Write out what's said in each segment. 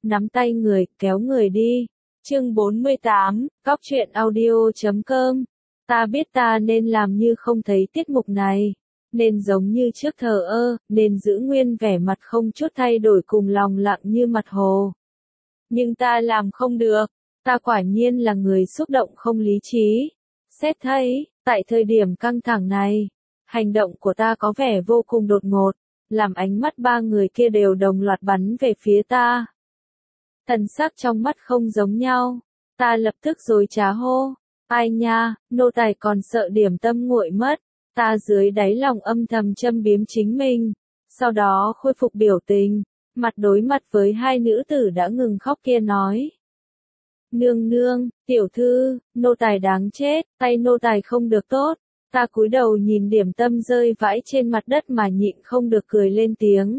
nắm tay người, kéo người đi. Chương 48, Góc truyện audio.com. Ta biết ta nên làm như không thấy tiết mục này, nên giống như trước thờ ơ, nên giữ nguyên vẻ mặt không chút thay đổi cùng lòng lặng như mặt hồ. Nhưng ta làm không được, ta quả nhiên là người xúc động không lý trí. Xét thấy, tại thời điểm căng thẳng này, hành động của ta có vẻ vô cùng đột ngột, làm ánh mắt ba người kia đều đồng loạt bắn về phía ta. Thần sắc trong mắt không giống nhau, ta lập tức dối trá hô, ai nha, nô tài còn sợ điểm tâm nguội mất. Ta dưới đáy lòng âm thầm châm biếm chính mình, sau đó khôi phục biểu tình, mặt đối mặt với hai nữ tử đã ngừng khóc kia nói. Nương nương, tiểu thư, nô tài đáng chết, tay nô tài không được tốt. Ta cúi đầu nhìn điểm tâm rơi vãi trên mặt đất mà nhịn không được cười lên tiếng.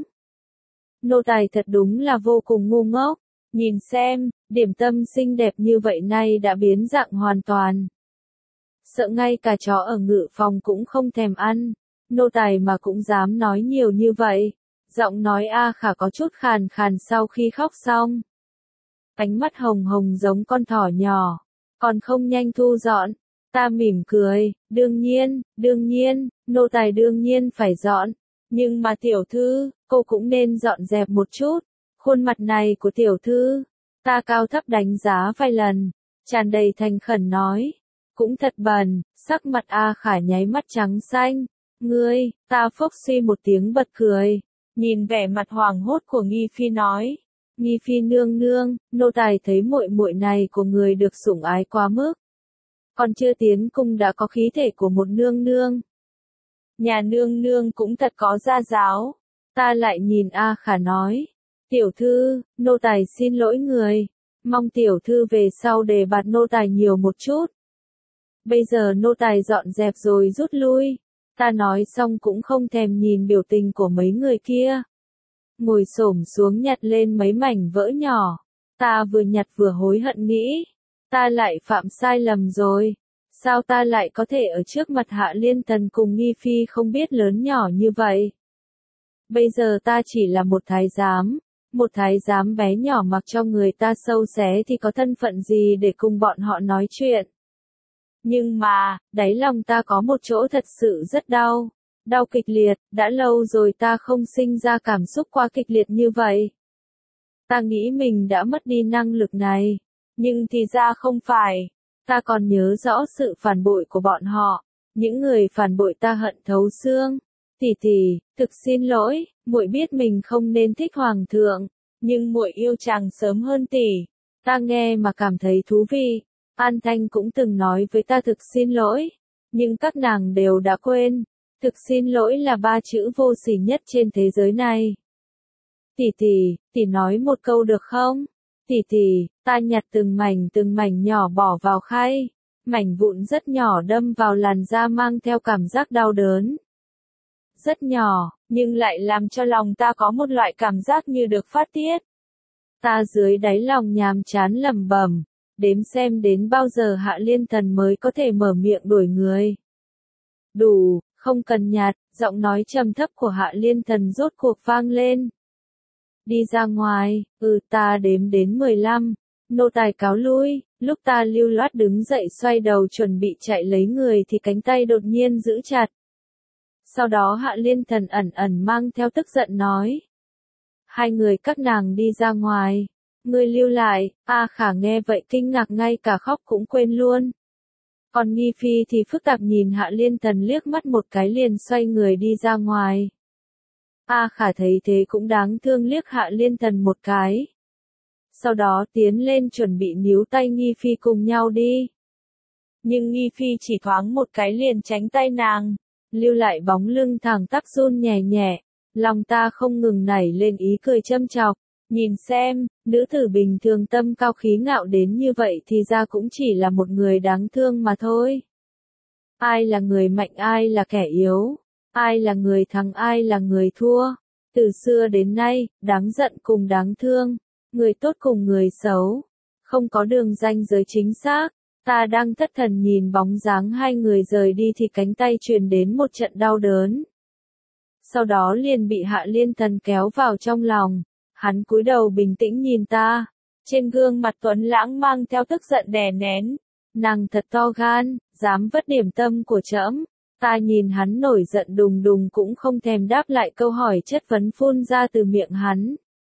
Nô tài thật đúng là vô cùng ngu ngốc, nhìn xem, điểm tâm xinh đẹp như vậy nay đã biến dạng hoàn toàn. Sợ ngay cả chó ở ngự phòng cũng không thèm ăn, nô tài mà cũng dám nói nhiều như vậy. Giọng nói A Khả có chút khàn khàn sau khi khóc xong. Ánh mắt hồng hồng giống con thỏ nhỏ, còn không nhanh thu dọn. Ta mỉm cười, đương nhiên, nô tài đương nhiên phải dọn. Nhưng mà tiểu thư, cô cũng nên dọn dẹp một chút. Khuôn mặt này của tiểu thư, ta cao thấp đánh giá vài lần, tràn đầy thành khẩn nói. Cũng thật bẩn, sắc mặt A Khả nháy mắt trắng xanh. Ngươi, ta phốc suy một tiếng bật cười, nhìn vẻ mặt hoảng hốt của Nghi Phi nói. Nghi Phi nương nương, nô tài thấy muội muội này của người được sủng ái quá mức. Còn chưa tiến cung đã có khí thể của một nương nương. Nhà nương nương cũng thật có gia giáo. Ta lại nhìn A Khả nói. Tiểu thư, nô tài xin lỗi người. Mong tiểu thư về sau đề bạt nô tài nhiều một chút. Bây giờ nô tài dọn dẹp rồi rút lui. Ta nói xong cũng không thèm nhìn biểu tình của mấy người kia. Ngồi xổm xuống nhặt lên mấy mảnh vỡ nhỏ. Ta vừa nhặt vừa hối hận nghĩ. Ta lại phạm sai lầm rồi. Sao ta lại có thể ở trước mặt Hạ Liên Thần cùng Nghi Phi không biết lớn nhỏ như vậy? Bây giờ ta chỉ là một thái giám bé nhỏ mặc cho người ta sâu xé thì có thân phận gì để cùng bọn họ nói chuyện. Nhưng mà, đáy lòng ta có một chỗ thật sự rất đau. Đau kịch liệt, đã lâu rồi ta không sinh ra cảm xúc quá kịch liệt như vậy. Ta nghĩ mình đã mất đi năng lực này. Nhưng thì ra không phải. Ta còn nhớ rõ sự phản bội của bọn họ. Những người phản bội ta hận thấu xương. Tỷ tỷ, thực xin lỗi, muội biết mình không nên thích hoàng thượng. Nhưng muội yêu chàng sớm hơn tỷ. Ta nghe mà cảm thấy thú vị. An Thanh cũng từng nói với ta thực xin lỗi. Nhưng các nàng đều đã quên. Thực xin lỗi là 3 chữ vô sỉ nhất trên thế giới này. Tỷ nói một câu được không? Tỷ, ta nhặt từng mảnh nhỏ bỏ vào khay. Mảnh vụn rất nhỏ đâm vào làn da mang theo cảm giác đau đớn. Rất nhỏ, nhưng lại làm cho lòng ta có một loại cảm giác như được phát tiết. Ta dưới đáy lòng nhàm chán lẩm bẩm, đếm xem đến bao giờ Hạ Liên Thần mới có thể mở miệng đuổi người. Đủ, không cần nhạt, giọng nói trầm thấp của Hạ Liên Thần rốt cuộc vang lên. Đi ra ngoài, ta đếm đến 15, nô tài cáo lui. Lúc ta lưu loát đứng dậy xoay đầu chuẩn bị chạy lấy người thì cánh tay đột nhiên giữ chặt. Sau đó Hạ Liên Thần ẩn mang theo tức giận nói. Hai người các nàng đi ra ngoài. Ngươi lưu lại. A Khả nghe vậy kinh ngạc ngay cả khóc cũng quên luôn. Còn Nghi Phi thì phức tạp nhìn Hạ Liên Thần liếc mắt một cái liền xoay người đi ra ngoài. A Khả thấy thế cũng đáng thương liếc Hạ Liên Thần một cái. Sau đó tiến lên chuẩn bị níu tay Nghi Phi cùng nhau đi. Nhưng Nghi Phi chỉ thoáng một cái liền tránh tay nàng, lưu lại bóng lưng thẳng tắp run nhẹ nhẹ. Lòng ta không ngừng nảy lên ý cười châm chọc. Nhìn xem, nữ tử bình thường tâm cao khí ngạo đến như vậy thì ra cũng chỉ là một người đáng thương mà thôi. Ai là người mạnh ai là kẻ yếu, ai là người thắng ai là người thua. Từ xưa đến nay, đáng giận cùng đáng thương, người tốt cùng người xấu, không có đường ranh giới chính xác. Ta đang thất thần nhìn bóng dáng hai người rời đi thì cánh tay truyền đến một trận đau đớn. Sau đó liền bị Hạ Liên Thần kéo vào trong lòng. Hắn cúi đầu bình tĩnh nhìn ta, trên gương mặt tuấn lãng mang theo tức giận đè nén. Nàng thật to gan, dám vất điểm tâm của trẫm. Ta nhìn hắn nổi giận đùng đùng cũng không thèm đáp lại câu hỏi chất vấn phun ra từ miệng hắn.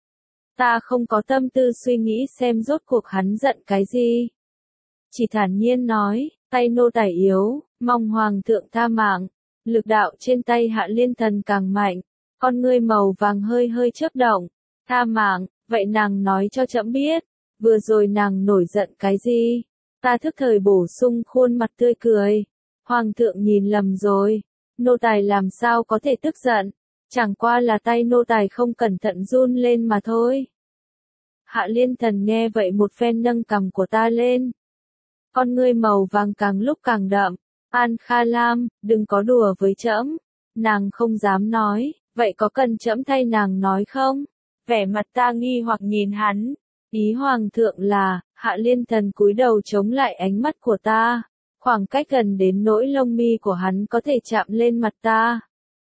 Ta không có tâm tư suy nghĩ xem rốt cuộc hắn giận cái gì. Chỉ thản nhiên nói, tay nô tài yếu, mong hoàng thượng tha mạng. Lực đạo trên tay Hạ Liên Thần càng mạnh, con ngươi màu vàng hơi hơi chớp động. Tha mạng, vậy nàng nói cho trẫm biết, vừa rồi nàng nổi giận cái gì? Ta thức thời bổ sung khuôn mặt tươi cười. Hoàng thượng nhìn lầm rồi, nô tài làm sao có thể tức giận, chẳng qua là tay nô tài không cẩn thận run lên mà thôi. Hạ Liên Thần nghe vậy một phen nâng cằm của ta lên. Con ngươi màu vàng càng lúc càng đậm. An Kha Lam, đừng có đùa với trẫm. Nàng không dám nói, vậy có cần trẫm thay nàng nói không? Vẻ mặt ta nghi hoặc nhìn hắn. Ý hoàng thượng là, Hạ Liên Thần cúi đầu chống lại ánh mắt của ta. Khoảng cách gần đến nỗi lông mi của hắn có thể chạm lên mặt ta.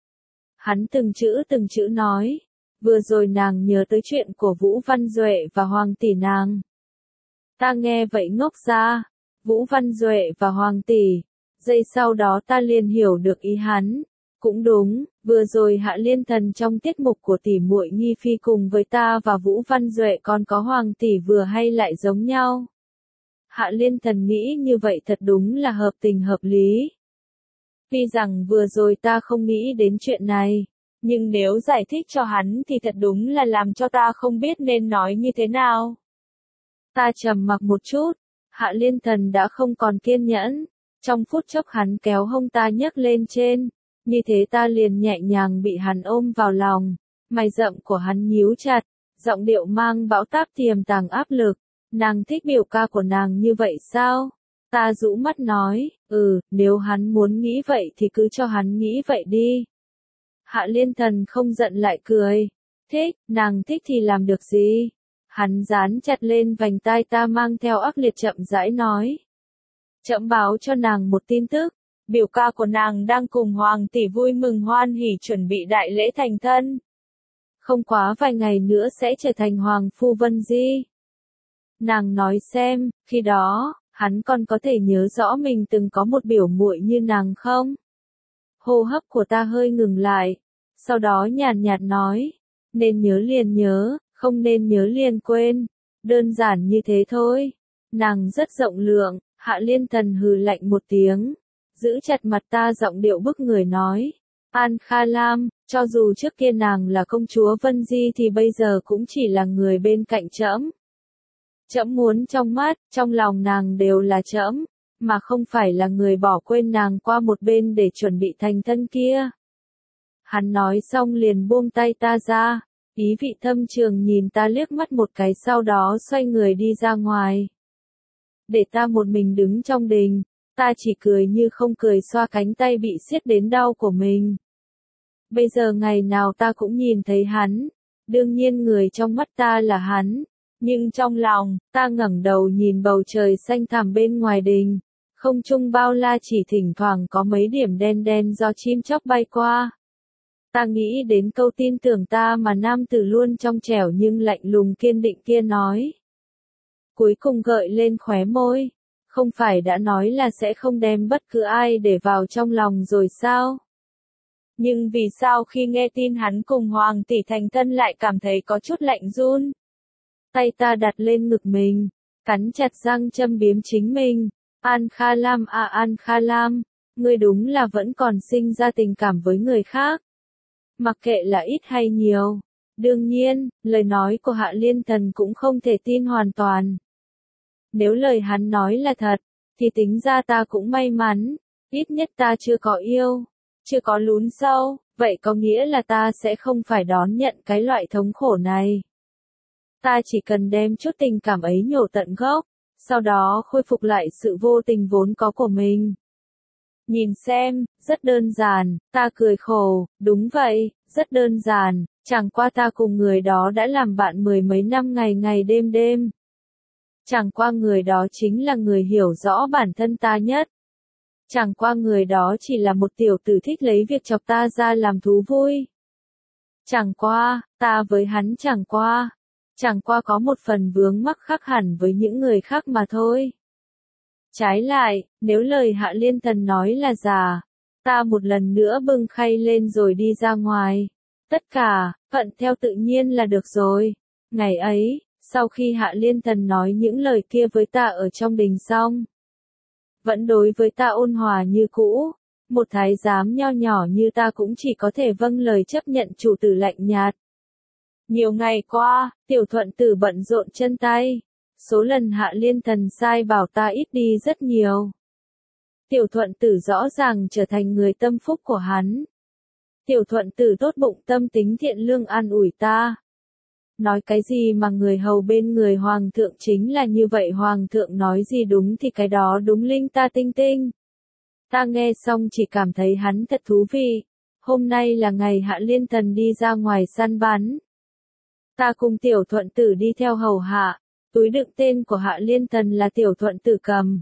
Hắn từng chữ nói. Vừa rồi nàng nhớ tới chuyện của Vũ Văn Duệ và Hoàng tỷ nàng. Ta nghe vậy ngốc ra. Vũ Văn Duệ và Hoàng tỷ. Giây sau đó ta liền hiểu được ý hắn. Cũng đúng, vừa rồi Hạ Liên Thần trong tiết mục của tỷ muội Nghi Phi cùng với ta và Vũ Văn Duệ còn có Hoàng tỷ vừa hay lại giống nhau. Hạ Liên Thần nghĩ như vậy thật đúng là hợp tình hợp lý. Tuy rằng vừa rồi ta không nghĩ đến chuyện này, nhưng nếu giải thích cho hắn thì thật đúng là làm cho ta không biết nên nói như thế nào. Ta trầm mặc một chút, Hạ Liên Thần đã không còn kiên nhẫn, trong phút chốc hắn kéo hông ta nhấc lên trên, như thế ta liền nhẹ nhàng bị hắn ôm vào lòng, mày rậm của hắn nhíu chặt, giọng điệu mang bão táp tiềm tàng áp lực. Nàng thích biểu ca của nàng như vậy sao? Ta rũ mắt nói, nếu hắn muốn nghĩ vậy thì cứ cho hắn nghĩ vậy đi. Hạ Liên Thần không giận lại cười. Thích, nàng thích thì làm được gì? Hắn dán chặt lên vành tai ta mang theo ác liệt chậm rãi nói. Trẫm báo cho nàng một tin tức, biểu ca của nàng đang cùng Hoàng tỷ vui mừng hoan hỉ chuẩn bị đại lễ thành thân. Không quá vài ngày nữa sẽ trở thành Hoàng phu Vân Di. Nàng nói xem, khi đó, hắn còn có thể nhớ rõ mình từng có một biểu muội như nàng không? Hô hấp của ta hơi ngừng lại, sau đó nhàn nhạt nói, nên nhớ liền nhớ, không nên nhớ liền quên, đơn giản như thế thôi. Nàng rất rộng lượng, Hạ Liên Thần hừ lạnh một tiếng, giữ chặt mặt ta giọng điệu bức người nói, An Kha Lam, cho dù trước kia nàng là công chúa Vân Di thì bây giờ cũng chỉ là người bên cạnh trẫm. Trẫm muốn trong mắt, trong lòng nàng đều là trẫm, mà không phải là người bỏ quên nàng qua một bên để chuẩn bị thành thân kia. Hắn nói xong liền buông tay ta ra, ý vị thâm trường nhìn ta liếc mắt một cái sau đó xoay người đi ra ngoài. Để ta một mình đứng trong đình, ta chỉ cười như không cười xoa cánh tay bị siết đến đau của mình. Bây giờ ngày nào ta cũng nhìn thấy hắn, đương nhiên người trong mắt ta là hắn. Nhưng trong lòng, ta ngẩng đầu nhìn bầu trời xanh thẳm bên ngoài đình, không trung bao la chỉ thỉnh thoảng có mấy điểm đen đen do chim chóc bay qua. Ta nghĩ đến câu tin tưởng ta mà nam tử luôn trong trẻo nhưng lạnh lùng kiên định kia nói. Cuối cùng gợi lên khóe môi, không phải đã nói là sẽ không đem bất cứ ai để vào trong lòng rồi sao? Nhưng vì sao khi nghe tin hắn cùng Hoàng tỷ thành thân lại cảm thấy có chút lạnh run? Tay ta đặt lên ngực mình, cắn chặt răng châm biếm chính mình. An Kha Lam à An Kha Lam, ngươi đúng là vẫn còn sinh ra tình cảm với người khác. Mặc kệ là ít hay nhiều. Đương nhiên, lời nói của Hạ Liên Thần cũng không thể tin hoàn toàn. Nếu lời hắn nói là thật, thì tính ra ta cũng may mắn. Ít nhất ta chưa có yêu, chưa có lún sâu, vậy có nghĩa là ta sẽ không phải đón nhận cái loại thống khổ này. Ta chỉ cần đem chút tình cảm ấy nhổ tận gốc, sau đó khôi phục lại sự vô tình vốn có của mình. Nhìn xem, rất đơn giản, ta cười khổ, đúng vậy, rất đơn giản, chẳng qua ta cùng người đó đã làm bạn mười mấy năm ngày ngày đêm đêm. Chẳng qua người đó chính là người hiểu rõ bản thân ta nhất. Chẳng qua người đó chỉ là một tiểu tử thích lấy việc chọc ta ra làm thú vui. Chẳng qua, ta với hắn chẳng qua có một phần vướng mắc khác hẳn với những người khác mà thôi. Trái lại, nếu lời Hạ Liên Thần nói là giả, ta một lần nữa bưng khay lên rồi đi ra ngoài. Tất cả, thuận theo tự nhiên là được rồi. Ngày ấy, sau khi Hạ Liên Thần nói những lời kia với ta ở trong đình xong, vẫn đối với ta ôn hòa như cũ, một thái giám nho nhỏ như ta cũng chỉ có thể vâng lời chấp nhận chủ tử lạnh nhạt. Nhiều ngày qua, Tiểu Thuận Tử bận rộn chân tay, số lần Hạ Liên Thần sai bảo ta ít đi rất nhiều. Tiểu Thuận Tử rõ ràng trở thành người tâm phúc của hắn. Tiểu Thuận Tử tốt bụng tâm tính thiện lương an ủi ta. Nói cái gì mà người hầu bên người hoàng thượng chính là như vậy, hoàng thượng nói gì đúng thì cái đó đúng linh ta tinh tinh. Ta nghe xong chỉ cảm thấy hắn thật thú vị. Hôm nay là ngày Hạ Liên Thần đi ra ngoài săn bắn. Ta cùng Tiểu Thuận Tử đi theo hầu hạ, túi đựng tên của Hạ Liên Thần là Tiểu Thuận Tử cầm.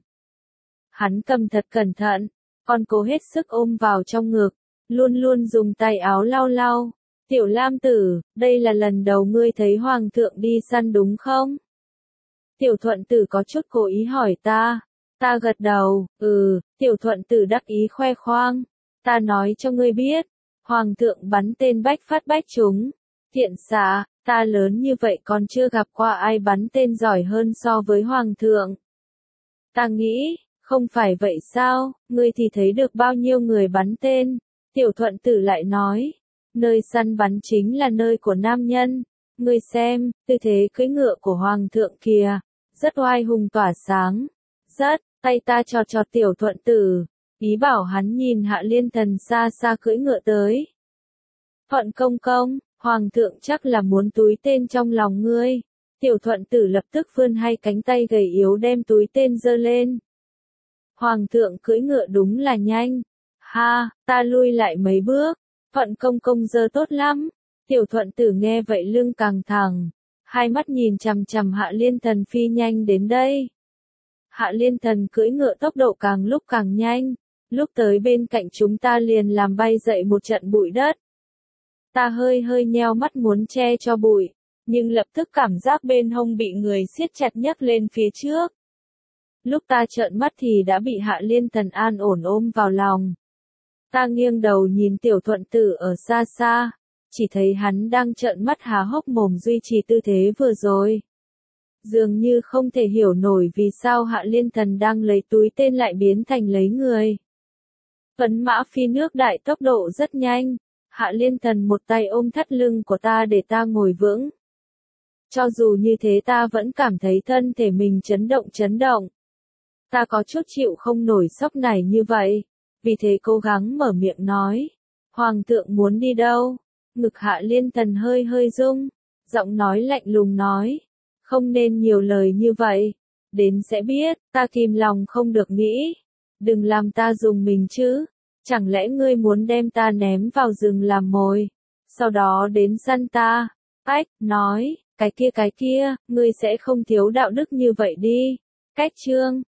Hắn cầm thật cẩn thận, còn cố hết sức ôm vào trong ngực, luôn luôn dùng tay áo lau lau. Tiểu Lam Tử, đây là lần đầu ngươi thấy hoàng thượng đi săn đúng không? Tiểu Thuận Tử có chút cố ý hỏi ta. Ta gật đầu, Tiểu Thuận Tử đắc ý khoe khoang. Ta nói cho ngươi biết, hoàng thượng bắn tên bách phát bách trúng. Thiện xạ, ta lớn như vậy còn chưa gặp qua ai bắn tên giỏi hơn so với hoàng thượng. Ta nghĩ, không phải vậy sao, ngươi thì thấy được bao nhiêu người bắn tên. Tiểu Thuận Tử lại nói, nơi săn bắn chính là nơi của nam nhân. Ngươi xem, tư thế cưỡi ngựa của hoàng thượng kìa, rất oai hùng tỏa sáng. Rất, tay ta chọt Tiểu Thuận Tử, ý bảo hắn nhìn Hạ Liên Thần xa xa cưỡi ngựa tới. Thuận công công, hoàng thượng chắc là muốn túi tên trong lòng ngươi. Tiểu Thuận Tử lập tức vươn hai cánh tay gầy yếu đem túi tên giơ lên. Hoàng thượng cưỡi ngựa đúng là nhanh. Ha, ta lui lại mấy bước. Thuận công công giơ tốt lắm. Tiểu Thuận Tử nghe vậy lưng càng thẳng, hai mắt nhìn chằm chằm Hạ Liên Thần phi nhanh đến đây. Hạ Liên Thần cưỡi ngựa tốc độ càng lúc càng nhanh, lúc tới bên cạnh chúng ta liền làm bay dậy một trận bụi đất. Ta hơi nheo mắt muốn che cho bụi, nhưng lập tức cảm giác bên hông bị người siết chặt nhấc lên phía trước. Lúc ta trợn mắt thì đã bị Hạ Liên Thần an ổn ôm vào lòng. Ta nghiêng đầu nhìn Tiểu Thuận Tử ở xa xa, chỉ thấy hắn đang trợn mắt há hốc mồm duy trì tư thế vừa rồi. Dường như không thể hiểu nổi vì sao Hạ Liên Thần đang lấy túi tên lại biến thành lấy người. Phấn mã phi nước đại tốc độ rất nhanh, Hạ Liên Thần một tay ôm thắt lưng của ta để ta ngồi vững. Cho dù như thế ta vẫn cảm thấy thân thể mình chấn động. Ta có chút chịu không nổi sốc này như vậy, vì thế cố gắng mở miệng nói. Hoàng thượng muốn đi đâu? Ngực Hạ Liên Thần hơi rung, giọng nói lạnh lùng nói. Không nên nhiều lời như vậy, đến sẽ biết, ta kìm lòng không được nghĩ. Đừng làm ta dùng mình chứ, chẳng lẽ ngươi muốn đem ta ném vào rừng làm mồi, sau đó đến săn ta? Ách, nói, cái kia, ngươi sẽ không thiếu đạo đức như vậy đi. Cách chương